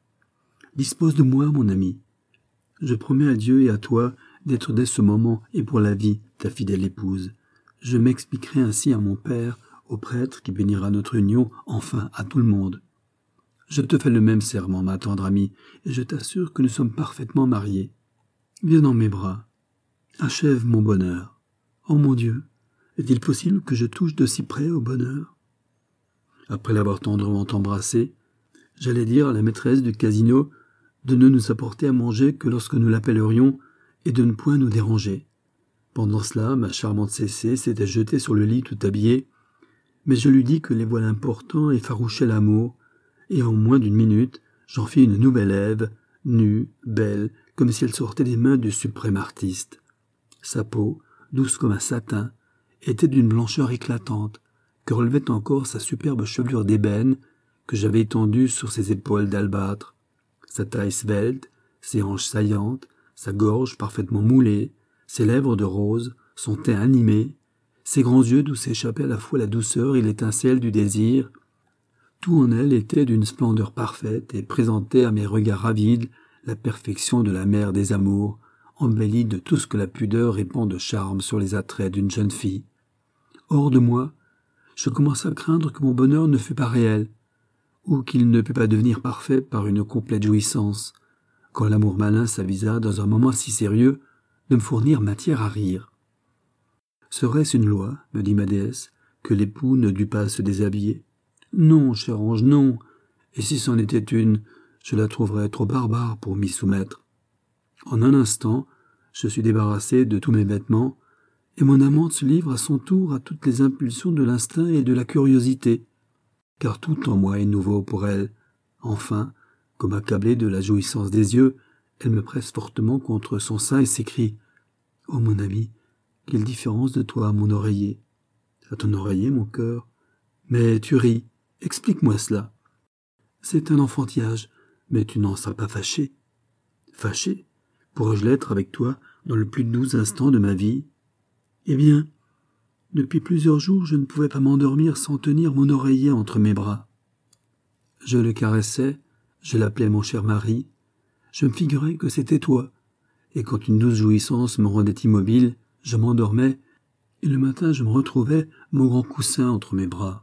Dispose de moi, mon ami. Je promets à Dieu et à toi d'être dès ce moment et pour la vie ta fidèle épouse. Je m'expliquerai ainsi à mon père, au prêtre qui bénira notre union, enfin à tout le monde. Je te fais le même serment, ma tendre amie, et je t'assure que nous sommes parfaitement mariés. Viens dans mes bras. Achève mon bonheur. Oh mon Dieu, est-il possible que je touche de si près au bonheur ? Après l'avoir tendrement embrassé, j'allais dire à la maîtresse du casino de ne nous apporter à manger que lorsque nous l'appellerions et de ne point nous déranger. Pendant cela, ma charmante Cécé s'était jetée sur le lit tout habillée, mais je lui dis que les voiles importants effarouchaient l'amour, et en moins d'1 minute, j'en fis une nouvelle Ève, nue, belle, comme si elle sortait des mains du suprême artiste. Sa peau, douce comme un satin, était d'une blancheur éclatante, que relevait encore sa superbe chevelure d'ébène que j'avais étendue sur ses épaules d'albâtre. Sa taille svelte, ses hanches saillantes, sa gorge parfaitement moulée, ses lèvres de rose, son teint animé, ses grands yeux d'où s'échappait à la fois la douceur et l'étincelle du désir, tout en elle était d'une splendeur parfaite et présentait à mes regards avides la perfection de la mère des amours, embellie de tout ce que la pudeur répand de charme sur les attraits d'une jeune fille. Hors de moi, je commençai à craindre que mon bonheur ne fût pas réel, ou qu'il ne pût pas devenir parfait par une complète jouissance, quand l'amour malin s'avisa, dans un moment si sérieux, de me fournir matière à rire. Serait-ce une loi, me dit ma déesse, que l'époux ne dût pas se déshabiller ? Non, cher ange, non, et si c'en était une, je la trouverais trop barbare pour m'y soumettre. En un instant, je suis débarrassé de tous mes vêtements, et mon amante se livre à son tour à toutes les impulsions de l'instinct et de la curiosité, car tout en moi est nouveau pour elle. Enfin, comme accablée de la jouissance des yeux, elle me presse fortement contre son sein et s'écrie « Oh mon ami, quelle différence de toi à mon oreiller !»« À ton oreiller, mon cœur ?»« Mais tu ris, explique-moi cela. »« C'est un enfantillage, mais tu n'en seras pas fâché. »« Fâché ? Pourrais-je l'être avec toi dans le plus doux instant de ma vie ? » Eh bien, depuis plusieurs jours, je ne pouvais pas m'endormir sans tenir mon oreiller entre mes bras. Je le caressais, je l'appelais mon cher mari, je me figurais que c'était toi, et quand une douce jouissance me rendait immobile, je m'endormais, et le matin je me retrouvais mon grand coussin entre mes bras.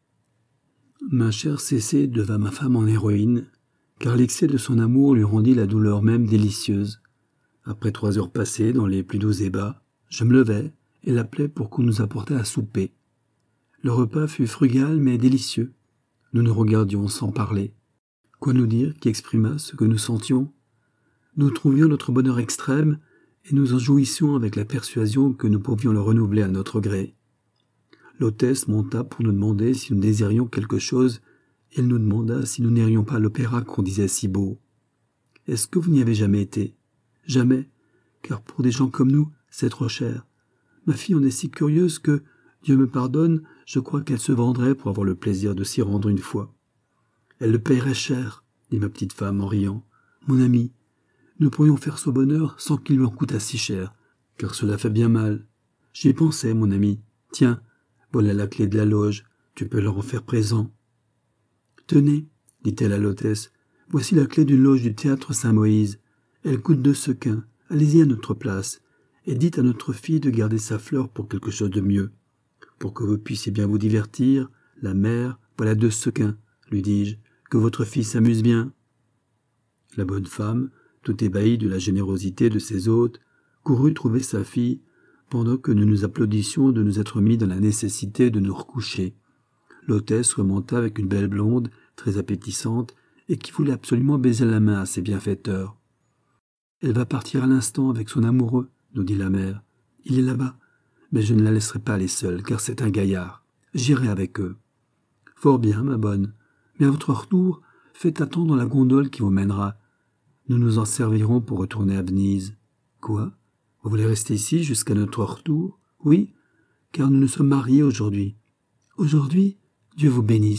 Ma chère Cécé devint ma femme en héroïne, car l'excès de son amour lui rendit la douleur même délicieuse. Après 3 heures passées dans les plus doux ébats, je me levai et l'appelai pour qu'on nous apportât à souper. Le repas fut frugal mais délicieux. Nous nous regardions sans parler. Quoi nous dire qui exprimât ce que nous sentions ? Nous trouvions notre bonheur extrême et nous en jouissions avec la persuasion que nous pouvions le renouveler à notre gré. L'hôtesse monta pour nous demander si nous désirions quelque chose et elle nous demanda si nous n'irions pas à l'opéra qu'on disait si beau. Est-ce que vous n'y avez jamais été ? Jamais, car pour des gens comme nous, c'est trop cher. Ma fille en est si curieuse que, Dieu me pardonne, je crois qu'elle se vendrait pour avoir le plaisir de s'y rendre une fois. Elle le paierait cher, dit ma petite femme en riant. Mon ami, nous pourrions faire ce bonheur sans qu'il lui en coûtât si cher, car cela fait bien mal. J'y pensais, mon ami. Tiens, voilà la clé de la loge, tu peux leur en faire présent. Tenez, dit-elle à l'hôtesse, voici la clé d'une loge du théâtre Saint-Moïse. Elle coûte 2 sequins. Allez-y à notre place, et dites à notre fille de garder sa fleur pour quelque chose de mieux. Pour que vous puissiez bien vous divertir, la mère, voilà 2 sequins, lui dis-je, que votre fille s'amuse bien. La bonne femme, tout ébahie de la générosité de ses hôtes, courut trouver sa fille, pendant que nous nous applaudissions de nous être mis dans la nécessité de nous recoucher. L'hôtesse remonta avec une belle blonde, très appétissante, et qui voulait absolument baiser la main à ses bienfaiteurs. « Elle va partir à l'instant avec son amoureux, » nous dit la mère. « Il est là-bas, mais je ne la laisserai pas aller seule, car c'est un gaillard. J'irai avec eux. »« Fort bien, ma bonne, mais à votre retour, faites attendre la gondole qui vous mènera. Nous nous en servirons pour retourner à Venise. »« Quoi ? Vous voulez rester ici jusqu'à notre retour ? » ?»« Oui, car nous nous sommes mariés aujourd'hui. »« Aujourd'hui ? Dieu vous bénisse. »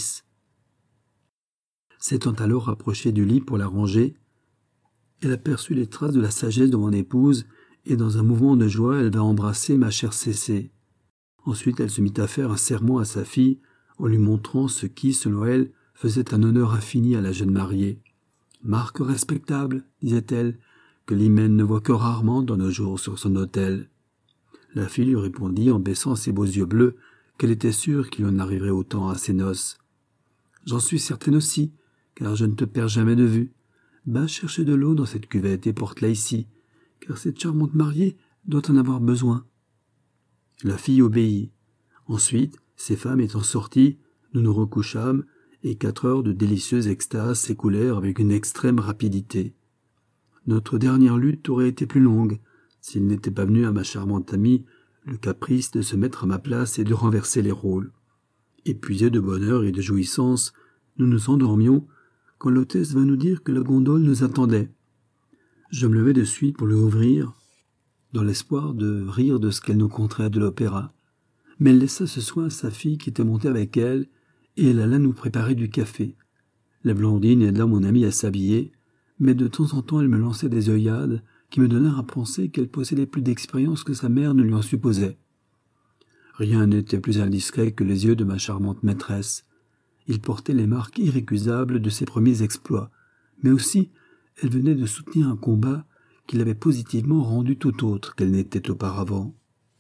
S'étant alors rapprochée du lit pour la ranger, elle aperçut les traces de la sagesse de mon épouse, et dans un mouvement de joie, elle va embrasser ma chère Cécé. Ensuite, elle se mit à faire un sermon à sa fille, en lui montrant ce qui, selon elle, faisait un honneur infini à la jeune mariée. « Marque respectable, disait-elle, que l'hymen ne voit que rarement dans nos jours sur son autel. » La fille lui répondit en baissant ses beaux yeux bleus qu'elle était sûre qu'il en arriverait autant à ses noces. « J'en suis certaine aussi, car je ne te perds jamais de vue. Va chercher de l'eau dans cette cuvette et porte-la ici, car cette charmante mariée doit en avoir besoin. » La fille obéit. Ensuite, ces femmes étant sorties, nous nous recouchâmes, et 4 heures de délicieuse extase s'écoulèrent avec une extrême rapidité. Notre dernière lutte aurait été plus longue, s'il n'était pas venu à ma charmante amie le caprice de se mettre à ma place et de renverser les rôles. Épuisés de bonheur et de jouissance, nous nous endormions, quand l'hôtesse vint nous dire que la gondole nous attendait. Je me levai de suite pour lui ouvrir, dans l'espoir de rire de ce qu'elle nous conterait de l'opéra. Mais elle laissa ce soin à sa fille qui était montée avec elle, et elle alla nous préparer du café. La blondine aida mon amie à s'habiller, mais de temps en temps elle me lançait des œillades qui me donnèrent à penser qu'elle possédait plus d'expérience que sa mère ne lui en supposait. Rien n'était plus indiscret que les yeux de ma charmante maîtresse. Ils portaient les marques irrécusables de ses premiers exploits, mais aussi elle venait de soutenir un combat qui l'avait positivement rendue tout autre qu'elle n'était auparavant.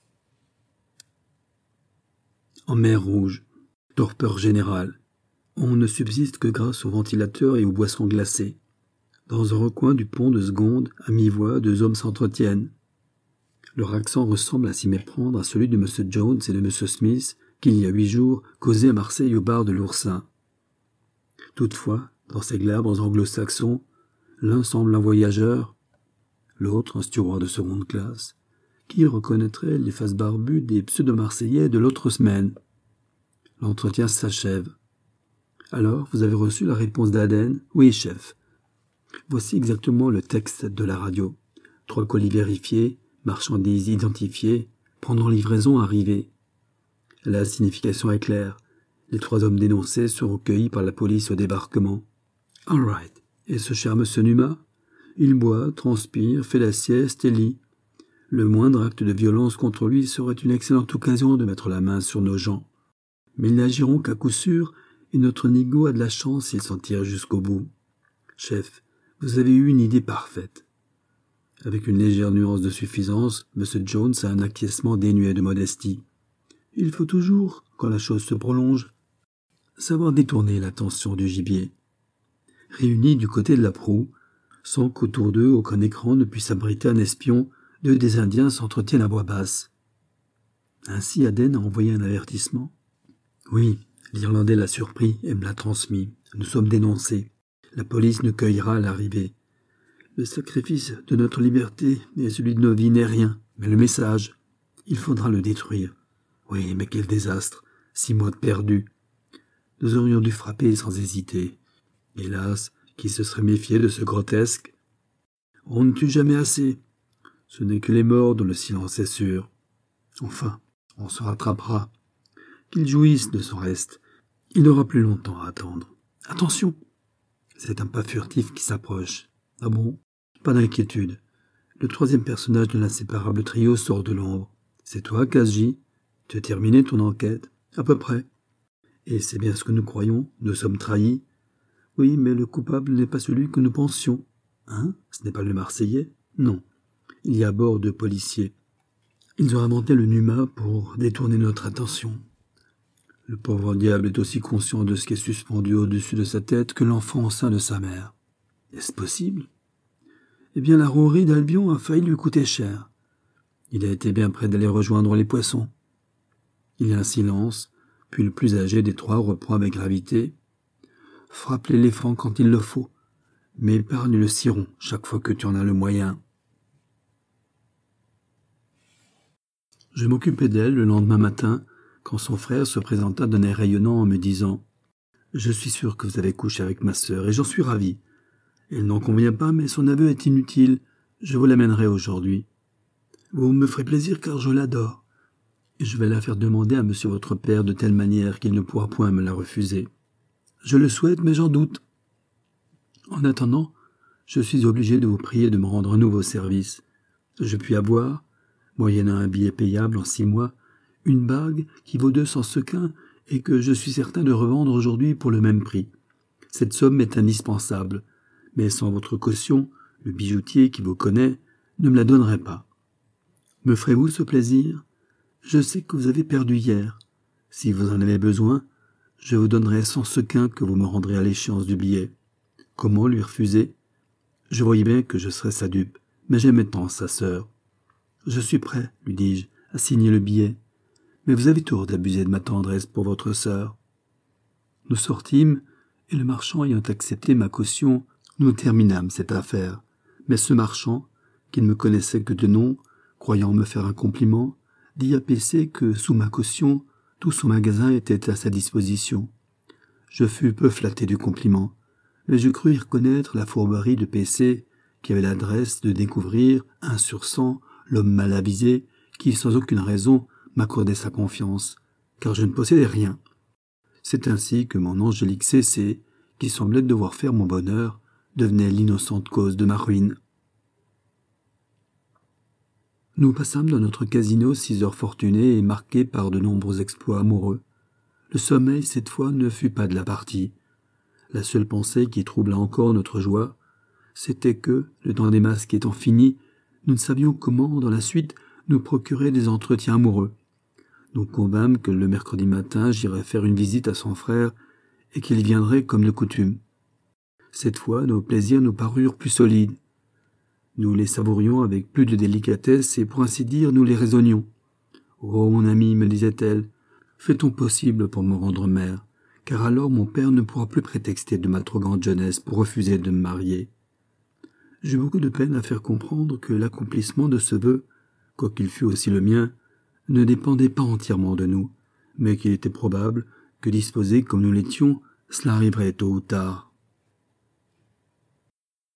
En mer Rouge, torpeur générale. On ne subsiste que grâce aux ventilateurs et aux boissons glacées. Dans un recoin du pont de Segonde, à mi-voix, 2 hommes s'entretiennent. Leur accent ressemble à s'y méprendre à celui de M. Jones et de M. Smith, qui, il y a 8 jours, causaient à Marseille au bar de l'Oursin. Toutefois, dans ces glabres anglo-saxons, l'un semble un voyageur, l'autre un steward de seconde classe, Qui reconnaîtrait les faces barbues des pseudo-marseillais de l'autre semaine? L'entretien s'achève. Alors, vous avez reçu la réponse d'Aden? Oui, chef. Voici exactement le texte de la radio. 3 colis vérifiés, marchandises identifiées, pendant livraison arrivée. La signification est claire. Les 3 hommes dénoncés seront cueillis par la police au débarquement. All right. Et ce cher monsieur Numa? Il boit, transpire, fait la sieste et lit. Le moindre acte de violence contre lui serait une excellente occasion de mettre la main sur nos gens. Mais ils n'agiront qu'à coup sûr, et notre nigo a de la chance s'il s'en tire jusqu'au bout. Chef, vous avez eu une idée parfaite. Avec une légère nuance de suffisance, M. Jones a un acquiescement dénué de modestie. Il faut toujours, quand la chose se prolonge, savoir détourner l'attention du gibier. Réunis du côté de la proue, sans qu'autour d'eux aucun écran ne puisse abriter un espion, 2 des Indiens s'entretiennent à voix basse. Ainsi Aden a envoyé un avertissement. Oui, l'Irlandais l'a surpris et me l'a transmis. Nous sommes dénoncés. La police nous cueillera à l'arrivée. Le sacrifice de notre liberté et celui de nos vies n'est rien, mais le message, il faudra le détruire. Oui, mais quel désastre, 6 mois de perdus. Nous aurions dû frapper sans hésiter. Hélas, qui se serait méfié de ce grotesque? On ne tue jamais assez. Ce n'est que les morts dont le silence est sûr. Enfin, on se rattrapera. Qu'il jouisse de son reste. Il n'aura plus longtemps à attendre. Attention! C'est un pas furtif qui s'approche. Ah bon? Pas d'inquiétude. Le 3e personnage de l'inséparable trio sort de l'ombre. C'est toi, Kasji? Tu as terminé ton enquête? À peu près. Et c'est bien ce que nous croyons, nous sommes trahis. Oui, mais le coupable n'est pas celui que nous pensions. Hein? Ce n'est pas le Marseillais? Non. Il y a à bord 2 policiers. Ils ont inventé le Numa pour détourner notre attention. Le pauvre diable est aussi conscient de ce qui est suspendu au-dessus de sa tête que l'enfant au sein de sa mère. Est-ce possible? Eh bien, la rouerie d'Albion a failli lui coûter cher. Il a été bien près d'aller rejoindre les poissons. Il y a un silence, puis le plus âgé des 3 reprend avec gravité. Frappe l'éléphant quand il le faut, mais épargne le ciron chaque fois que tu en as le moyen. Je m'occupais d'elle le lendemain matin, quand son frère se présenta d'un air rayonnant en me disant « Je suis sûr que vous avez couché avec ma sœur, et j'en suis ravi. Elle n'en convient pas, mais son aveu est inutile. Je vous l'amènerai aujourd'hui. Vous me ferez plaisir car je l'adore. Et je vais la faire demander à monsieur votre père de telle manière qu'il ne pourra point me la refuser. Je le souhaite, mais j'en doute. En attendant, je suis obligé de vous prier de me rendre un nouveau service. Je puis avoir, moyennant un billet payable en 6 mois, une bague qui vaut 200 sequins et que je suis certain de revendre aujourd'hui pour le même prix. Cette somme est indispensable, mais sans votre caution, le bijoutier qui vous connaît ne me la donnerait pas. Me ferez-vous ce plaisir? Je sais que vous avez perdu hier. Si vous en avez besoin, je vous donnerai 100 sequins que vous me rendrez à l'échéance du billet. Comment lui refuser? Je voyais bien que je serais sa dupe, mais j'aimais tant sa sœur. Je suis prêt, lui dis-je, à signer le billet. Mais vous avez tort d'abuser de ma tendresse pour votre sœur. Nous sortîmes, et le marchand ayant accepté ma caution, nous terminâmes cette affaire. Mais ce marchand, qui ne me connaissait que de nom, croyant me faire un compliment, dit à PC que, sous ma caution, tout son magasin était à sa disposition. Je fus peu flatté du compliment, mais je crus y reconnaître la fourberie de PC, qui avait l'adresse de découvrir, 1 sur 100, l'homme mal avisé, qui, sans aucune raison, m'accordait sa confiance, car je ne possédais rien. C'est ainsi que mon angélique CC, qui semblait devoir faire mon bonheur, devenait l'innocente cause de ma ruine. Nous passâmes dans notre casino 6 heures fortunées et marquées par de nombreux exploits amoureux. Le sommeil, cette fois, ne fut pas de la partie. La seule pensée qui troubla encore notre joie, c'était que, le temps des masques étant fini, nous ne savions comment, dans la suite, nous procurer des entretiens amoureux. Nous convînmes que le mercredi matin, j'irais faire une visite à son frère et qu'il viendrait comme de coutume. Cette fois, nos plaisirs nous parurent plus solides. Nous les savourions avec plus de délicatesse et, pour ainsi dire, nous les raisonnions. « Oh, mon ami, me disait-elle, fais ton possible pour me rendre mère, car alors mon père ne pourra plus prétexter de ma trop grande jeunesse pour refuser de me marier. » J'eus beaucoup de peine à faire comprendre que l'accomplissement de ce vœu quoiqu'il fût aussi le mien, ne dépendait pas entièrement de nous, mais qu'il était probable que disposés comme nous l'étions, cela arriverait tôt ou tard.